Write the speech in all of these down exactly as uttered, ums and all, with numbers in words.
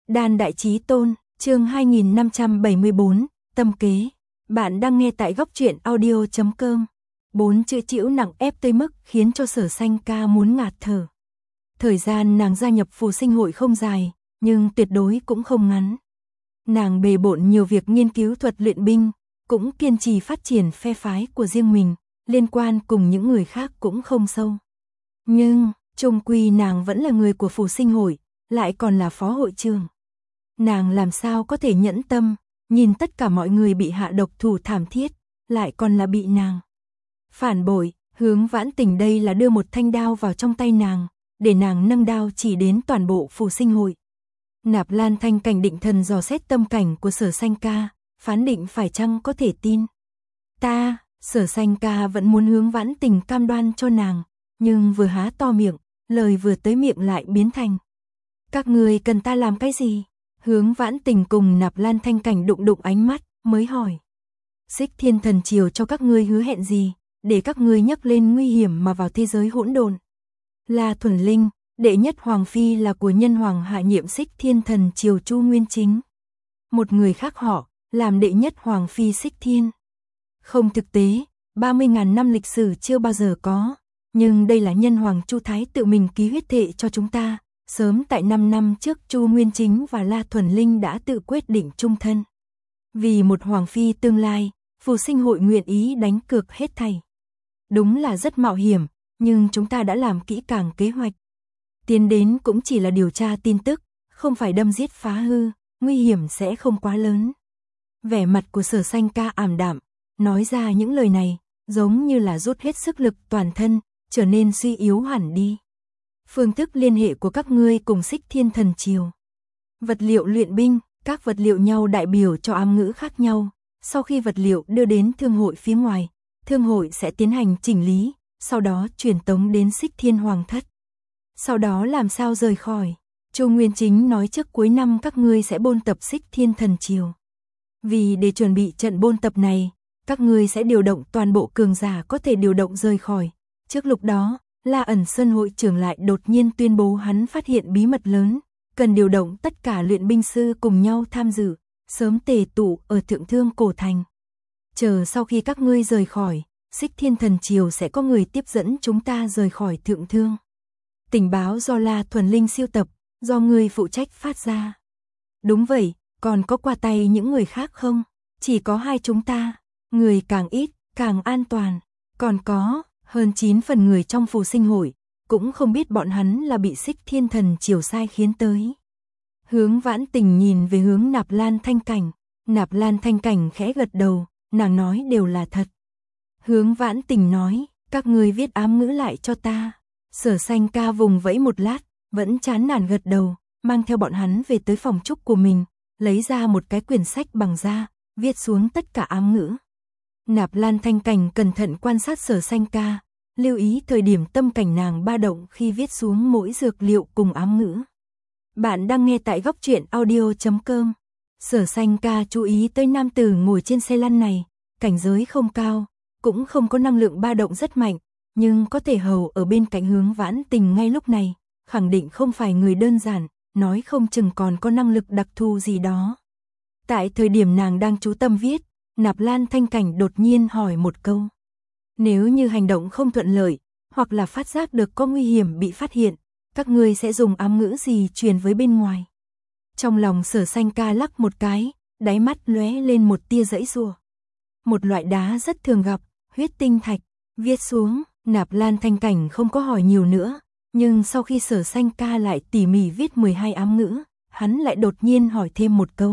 Đan Đại Chí Tôn, chương hai nghìn năm trăm bảy mươi bốn, tâm kế. Bạn đang nghe tại góc truyện audio chấm com. Bốn chữ chĩu nặng ép tới mức khiến cho Sở Xanh Ca muốn ngạt thở. Thời gian nàng gia nhập phù sinh hội không dài, nhưng tuyệt đối cũng không ngắn. Nàng bề bộn nhiều việc nghiên cứu thuật luyện binh, cũng kiên trì phát triển phe phái của riêng mình, liên quan cùng những người khác cũng không sâu. Nhưng, chung quy nàng vẫn là người của phù sinh hội, lại còn là phó hội trưởng. Nàng làm sao có thể nhẫn tâm, nhìn tất cả mọi người bị hạ độc thủ thảm thiết, lại còn là bị nàng phản bội. Hướng Vãn Tình đây là đưa một thanh đao vào trong tay nàng, để nàng nâng đao chỉ đến toàn bộ phù sinh hội. Nạp Lan Thanh Cảnh định thần dò xét tâm cảnh của Sở Xanh Ca, phán định phải chăng có thể tin. Ta, Sở Xanh Ca vẫn muốn Hướng Vãn Tình cam đoan cho nàng, nhưng vừa há to miệng, lời vừa tới miệng lại biến thành: các người cần ta làm cái gì? Hướng Vãn Tình cùng Nạp Lan Thanh Cảnh đụng đụng ánh mắt, mới hỏi: Xích Thiên Thần Triều cho các ngươi hứa hẹn gì, để các ngươi nhấc lên nguy hiểm mà vào thế giới hỗn độn? La Thuần Linh, đệ nhất hoàng phi là của nhân hoàng hạ nhiệm Xích Thiên Thần Triều Chu Nguyên Chính. Một người khác họ, làm đệ nhất hoàng phi Xích Thiên. Không thực tế, ba mươi ngàn năm lịch sử chưa bao giờ có, nhưng đây là nhân hoàng Chu Thái tự mình ký huyết thệ cho chúng ta. Sớm tại năm năm trước Chu Nguyên Chính và La Thuần Linh đã tự quyết định chung thân. Vì một hoàng phi tương lai, phù sinh hội nguyện ý đánh cược hết thảy. Đúng là rất mạo hiểm, nhưng chúng ta đã làm kỹ càng kế hoạch. Tiến đến cũng chỉ là điều tra tin tức, không phải đâm giết phá hư, nguy hiểm sẽ không quá lớn. Vẻ mặt của Sở Xanh Ca ảm đạm, nói ra những lời này, giống như là rút hết sức lực toàn thân, trở nên suy yếu hẳn đi. Phương thức liên hệ của các ngươi cùng Xích Thiên Thần Triều. Vật liệu luyện binh, các vật liệu nhau đại biểu cho ám ngữ khác nhau. Sau khi vật liệu đưa đến thương hội phía ngoài, thương hội sẽ tiến hành chỉnh lý, sau đó truyền tống đến Xích Thiên Hoàng Thất. Sau đó làm sao rời khỏi? Chu Nguyên Chính nói trước cuối năm các ngươi sẽ bôn tập Xích Thiên Thần Triều. Vì để chuẩn bị trận bôn tập này, các ngươi sẽ điều động toàn bộ cường giả có thể điều động rời khỏi. Trước lúc đó, La Ẩn Sơn hội trưởng lại đột nhiên tuyên bố hắn phát hiện bí mật lớn, cần điều động tất cả luyện binh sư cùng nhau tham dự, sớm tề tụ ở Thượng Thương Cổ Thành. Chờ sau khi các ngươi rời khỏi, Xích Thiên Thần Triều sẽ có người tiếp dẫn chúng ta rời khỏi Thượng Thương. Tình báo do La Thuần Linh siêu tập, do ngươi phụ trách phát ra. Đúng vậy, còn có qua tay những người khác không? Chỉ có hai chúng ta, người càng ít, càng an toàn. Còn có hơn chín phần người trong phù sinh hội, cũng không biết bọn hắn là bị Xích Thiên Thần Triều sai khiến tới. Hướng Vãn Tình nhìn về hướng Nạp Lan Thanh Cảnh, Nạp Lan Thanh Cảnh khẽ gật đầu, nàng nói đều là thật. Hướng Vãn Tình nói, các ngươi viết ám ngữ lại cho ta. Sở Xanh Ca vùng vẫy một lát, vẫn chán nản gật đầu, mang theo bọn hắn về tới phòng trúc của mình, lấy ra một cái quyển sách bằng da, viết xuống tất cả ám ngữ. Nạp Lan Thanh Cảnh cẩn thận quan sát Sở Xanh Ca, lưu ý thời điểm tâm cảnh nàng ba động khi viết xuống mỗi dược liệu cùng ám ngữ. Bạn đang nghe tại góc truyện audio chấm com. Sở Xanh Ca chú ý tới nam tử ngồi trên xe lăn này, cảnh giới không cao, cũng không có năng lượng ba động rất mạnh, nhưng có thể hầu ở bên cạnh Hướng Vãn Tình ngay lúc này, khẳng định không phải người đơn giản, nói không chừng còn có năng lực đặc thù gì đó. Tại thời điểm nàng đang chú tâm viết, Nạp Lan Thanh Cảnh đột nhiên hỏi một câu. Nếu như hành động không thuận lợi, hoặc là phát giác được có nguy hiểm bị phát hiện, các ngươi sẽ dùng ám ngữ gì truyền với bên ngoài? Trong lòng Sở Xanh Ca lắc một cái, đáy mắt lóe lên một tia giãy giụa. Một loại đá rất thường gặp, huyết tinh thạch, viết xuống. Nạp Lan Thanh Cảnh không có hỏi nhiều nữa, nhưng sau khi Sở Xanh Ca lại tỉ mỉ viết mười hai ám ngữ, hắn lại đột nhiên hỏi thêm một câu.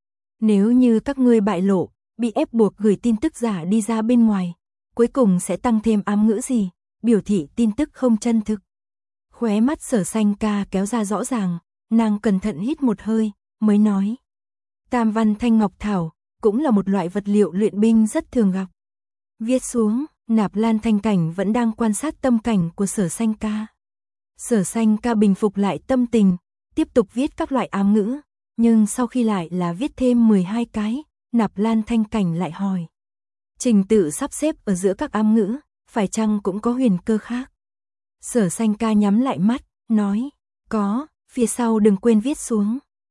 Nếu như các ngươi bại lộ, bị ép buộc gửi tin tức giả đi ra bên ngoài, cuối cùng sẽ tăng thêm ám ngữ gì, biểu thị tin tức không chân thực? Khóe mắt Sở Xanh Ca kéo ra rõ ràng, nàng cẩn thận hít một hơi, mới nói. Tam văn thanh ngọc thảo, cũng là một loại vật liệu luyện binh rất thường gặp. Viết xuống. Nạp Lan Thanh Cảnh vẫn đang quan sát tâm cảnh của Sở Xanh Ca. Sở Xanh Ca bình phục lại tâm tình, tiếp tục viết các loại ám ngữ, nhưng sau khi lại là viết thêm mười hai cái, Nạp Lan Thanh Cảnh lại hỏi. Trình tự sắp xếp ở giữa các ám ngữ, phải chăng cũng có huyền cơ khác? Sở Xanh Ca nhắm lại mắt, nói, có, phía sau đừng quên viết xuống.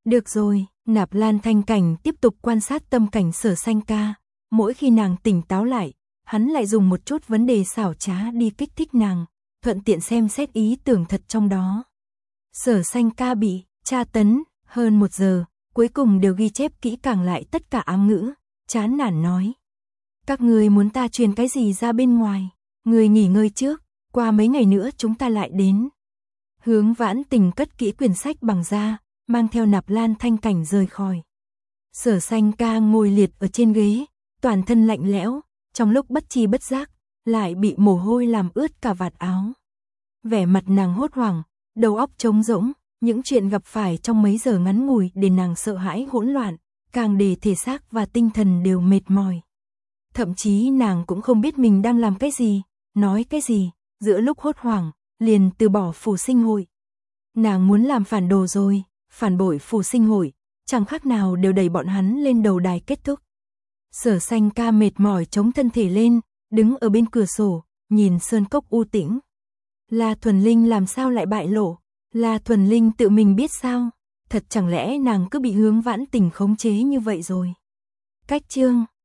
Được rồi, Nạp Lan Thanh Cảnh tiếp tục quan sát tâm cảnh Sở Sanh ca. Mỗi khi nàng tỉnh táo lại, hắn lại dùng một chút vấn đề xảo trá đi kích thích nàng, thuận tiện xem xét ý tưởng thật trong đó. Sở Sanh ca bị tra tấn hơn một giờ, cuối cùng đều ghi chép kỹ càng lại tất cả ám ngữ, chán nản nói. Các người muốn ta truyền cái gì ra bên ngoài, người nghỉ ngơi trước, qua mấy ngày nữa chúng ta lại đến. Hướng Vãn Tình cất kỹ quyển sách bằng da, mang theo Nạp Lan Thanh Cảnh rời khỏi. Sở Sanh ca ngồi liệt ở trên ghế, toàn thân lạnh lẽo, trong lúc bất tri bất giác, lại bị mồ hôi làm ướt cả vạt áo. Vẻ mặt nàng hốt hoảng, đầu óc trống rỗng, những chuyện gặp phải trong mấy giờ ngắn ngủi để nàng sợ hãi hỗn loạn, càng để thể xác và tinh thần đều mệt mỏi. Thậm chí nàng cũng không biết mình đang làm cái gì, nói cái gì, giữa lúc hốt hoảng, liền từ bỏ Phù Sinh hội. Nàng muốn làm phản đồ rồi, phản bội Phù Sinh hội, chẳng khác nào đều đẩy bọn hắn lên đầu đài kết thúc. Sở Sanh ca mệt mỏi chống thân thể lên, đứng ở bên cửa sổ, nhìn sơn cốc u tĩnh. La Thuần Linh làm sao lại bại lộ? La Thuần Linh tự mình biết sao? Thật chẳng lẽ nàng cứ bị Hướng Vãn Tình khống chế như vậy rồi? Cách chương